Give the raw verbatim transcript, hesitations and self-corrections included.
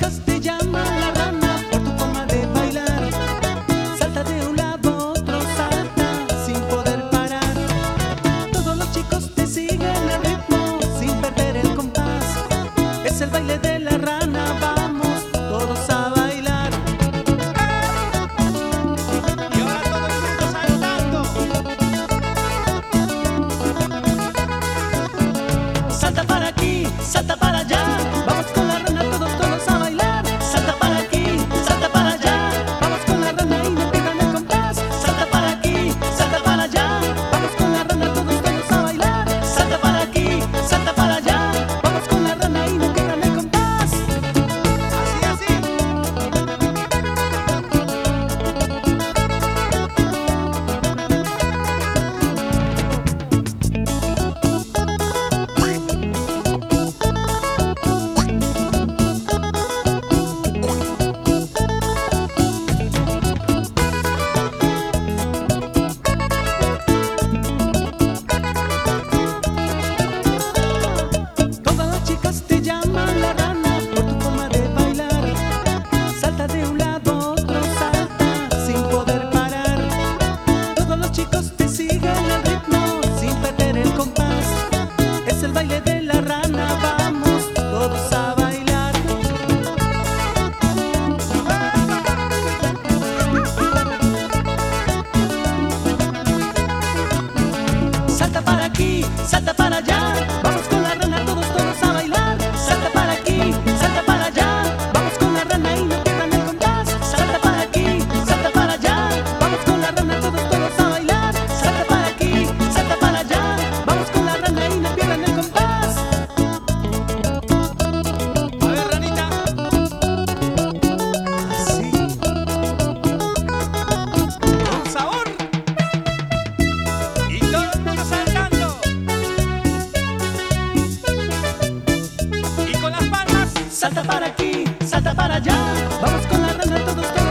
chicas te llaman la rana por tu forma de bailar. Salta de un lado a otro, salta sin poder parar. Todos los chicos te siguen el ritmo sin perder el compás. Es el baile de la rana, vamos todos a bailar. Y ahora todo el mundo saltando. Salta para aquí, salta para allá. Vamos con la rana, todos, todos a bailar. Salta para aquí, salta para allá. Vamos con la rana y no pierdan el compás. Salta para aquí, salta para allá. Vamos con la rana, todos, todos a bailar. Salta para aquí, salta para allá. Vamos con la rana y no pierdan el compás. Así, así. Todas las chicas te llaman la rana por tu forma de bailar. Salta de un lado a otro, salta sin poder parar. Todos los chicos te siguen el ritmo sin perder el compás. Es el baile de la rana, vamos todos a bailar. Salta para aquí, salta para allá. Vamos con la rana, todos, todos a bailar. Salta para aquí, salta para allá. Vamos con la rana y no pierdan el compás. Salta para aquí, salta para allá. Vamos con la rana, todos, todos a bailar. Salta para aquí, salta para allá. Vamos con la rana y no pierdan el compás. A ver, ranita. Así. Con sabor. Y todo el mundo saltando. Y con las palmas. Salta para aquí, salta para allá. Vamos con la rana, todos, todos